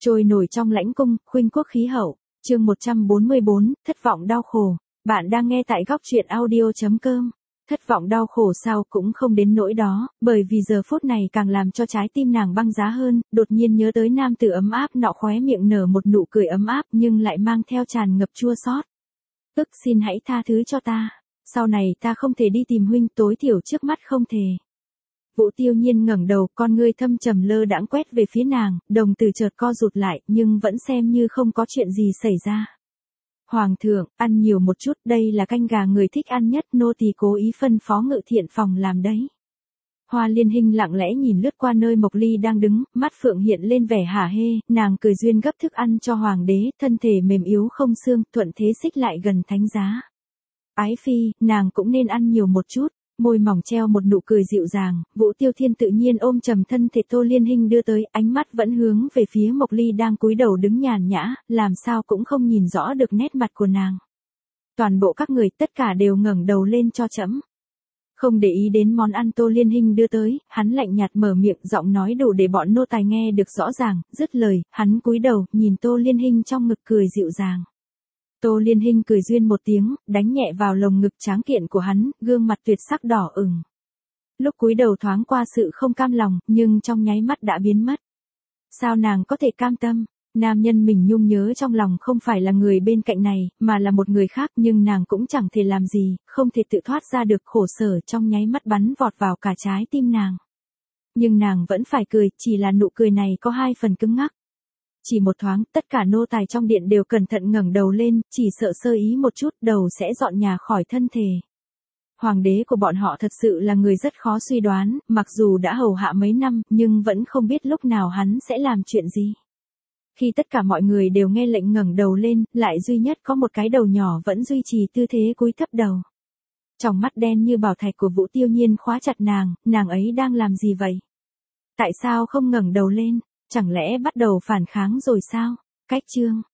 Trôi nổi trong lãnh cung, khuynh quốc khí hậu, chương 144, thất vọng đau khổ. Bạn đang nghe tại góc truyện audio.com. Thất vọng đau khổ sao cũng không đến nỗi đó, bởi vì giờ phút này càng làm cho trái tim nàng băng giá hơn, đột nhiên nhớ tới nam tử ấm áp nọ, khóe miệng nở một nụ cười ấm áp nhưng lại mang theo tràn ngập chua xót. Xin hãy tha thứ cho ta, sau này ta không thể đi tìm huynh, tối thiểu trước mắt không thể. Vũ Tiêu Nhiên ngẩng đầu, con ngươi thâm trầm lơ đãng quét về phía nàng, đồng tử chợt co rụt lại, nhưng vẫn xem như không có chuyện gì xảy ra. Hoàng thượng, ăn nhiều một chút, đây là canh gà người thích ăn nhất, nô tỳ cố ý phân phó Ngự Thiện phòng làm đấy. Hoa Liên Hinh lặng lẽ nhìn lướt qua nơi Mộc Ly đang đứng, mắt phượng hiện lên vẻ hả hê, nàng cười duyên gấp thức ăn cho hoàng đế, thân thể mềm yếu không xương, thuận thế xích lại gần thánh giá. Ái phi, nàng cũng nên ăn nhiều một chút. Môi mỏng treo một nụ cười dịu dàng, Vũ Tiêu Thiên tự nhiên ôm trầm thân thể Tô Liên Hinh đưa tới, ánh mắt vẫn hướng về phía Mộc Ly đang cúi đầu đứng nhàn nhã, làm sao cũng không nhìn rõ được nét mặt của nàng. Toàn bộ các người tất cả đều ngẩng đầu lên cho trẫm. Không để ý đến món ăn Tô Liên Hinh đưa tới, hắn lạnh nhạt mở miệng, giọng nói đủ để bọn nô tài nghe được rõ ràng, dứt lời, hắn cúi đầu, nhìn Tô Liên Hinh trong ngực cười dịu dàng. Tô Liên Hinh cười duyên một tiếng, đánh nhẹ vào lồng ngực tráng kiện của hắn, gương mặt tuyệt sắc đỏ ửng. Lúc cúi đầu thoáng qua sự không cam lòng, nhưng trong nháy mắt đã biến mất. Sao nàng có thể cam tâm? Nam nhân mình nhung nhớ trong lòng không phải là người bên cạnh này, mà là một người khác, nhưng nàng cũng chẳng thể làm gì, không thể tự thoát ra được, khổ sở trong nháy mắt bắn vọt vào cả trái tim nàng. Nhưng nàng vẫn phải cười, chỉ là nụ cười này có hai phần cứng ngắc. Chỉ một thoáng, tất cả nô tài trong điện đều cẩn thận ngẩng đầu lên, chỉ sợ sơ ý một chút, đầu sẽ dọn nhà khỏi thân thể. Hoàng đế của bọn họ thật sự là người rất khó suy đoán, mặc dù đã hầu hạ mấy năm, nhưng vẫn không biết lúc nào hắn sẽ làm chuyện gì. Khi tất cả mọi người đều nghe lệnh ngẩng đầu lên, lại duy nhất có một cái đầu nhỏ vẫn duy trì tư thế cúi thấp đầu. Tròng mắt đen như bảo thạch của Vũ Tiêu Nhiên khóa chặt nàng ấy đang làm gì vậy? Tại sao không ngẩng đầu lên? Chẳng lẽ bắt đầu phản kháng rồi sao? Cách chương